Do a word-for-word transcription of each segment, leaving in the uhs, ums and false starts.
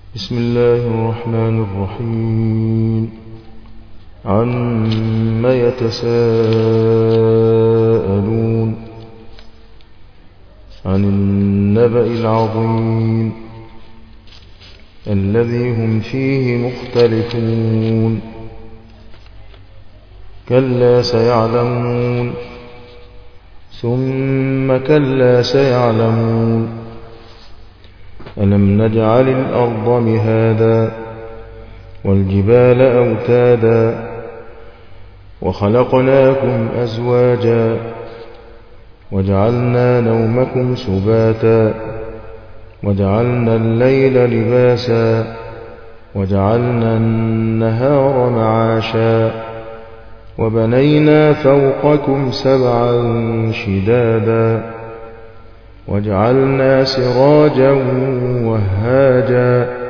بسم الله الرحمن الرحيم. عم يتساءلون عن النبأ العظيم الذي هم فيه مختلفون كلا سيعلمون ثم كلا سيعلمون ألم نجعل الأرض مهادا والجبال أوتادا وخلقناكم أزواجا وجعلنا نومكم سباتا وجعلنا الليل لباسا وجعلنا النهار معاشا وبنينا فوقكم سبعا شدادا وجعلنا سراجا وهاجا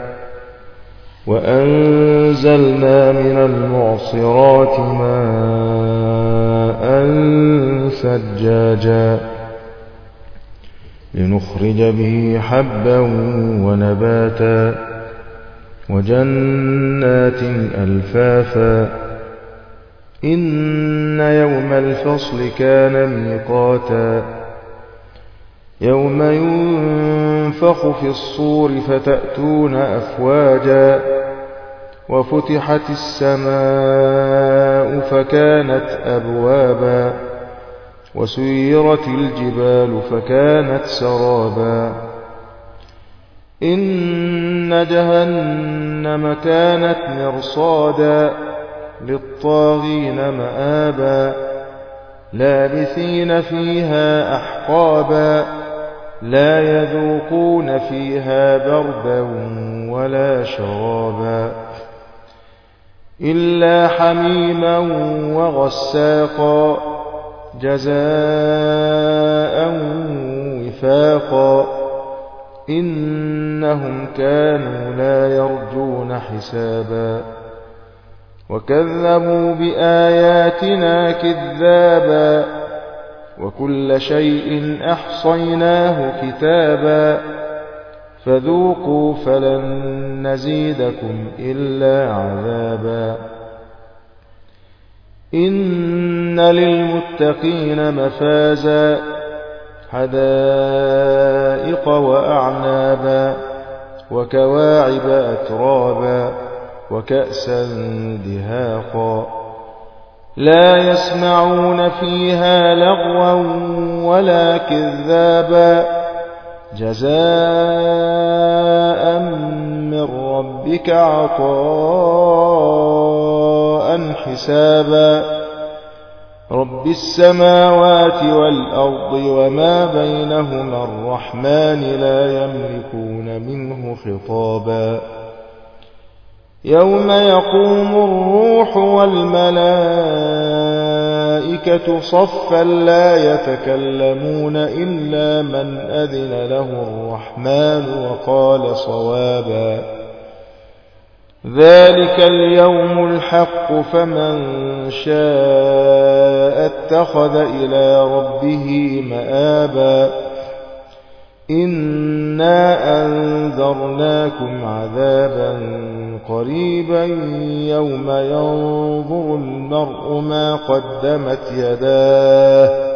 وأنزلنا من المعصرات ماء ثجاجا لنخرج به حبا ونباتا وجنات ألفافا إن يوم الفصل كان ميقاتا يوم ينفخ في الصور فتأتون أفواجا وفتحت السماء فكانت أبوابا وسيرت الجبال فكانت سرابا إن جهنم كانت مرصادا للطاغين مآبا لابثين فيها أحقابا لا يذوقون فيها بردا ولا شرابا إلا حميما وغساقا جزاء وفاقا إنهم كانوا لا يرجون حسابا وكذبوا بآياتنا كذابا وكل شيء أحصيناه كتابا فذوقوا فلن نزيدكم إلا عذابا إن للمتقين مفازا حدائق وأعنابا وكواعب أترابا وكأسا دهاقا لا يسمعون فيها لغوا ولا كذابا جزاء من ربك عطاء حسابا رب السماوات والأرض وما بينهما الرحمن لا يملكون منه خطابا يوم يقوم الروح والملائكة صفا لا يتكلمون إلا من أذن له الرحمن وقال صوابا ذلك اليوم الحق فمن شاء اتخذ إلى ربه مآبا إنا أنذرناكم عذابا قريبا يوم ينظر المرء ما قدمت يداه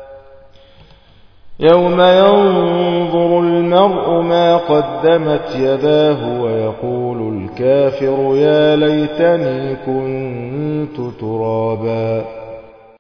يوم ينظر المرء ما قدمت يداه ويقول الكافر يا ليتني كنت ترابا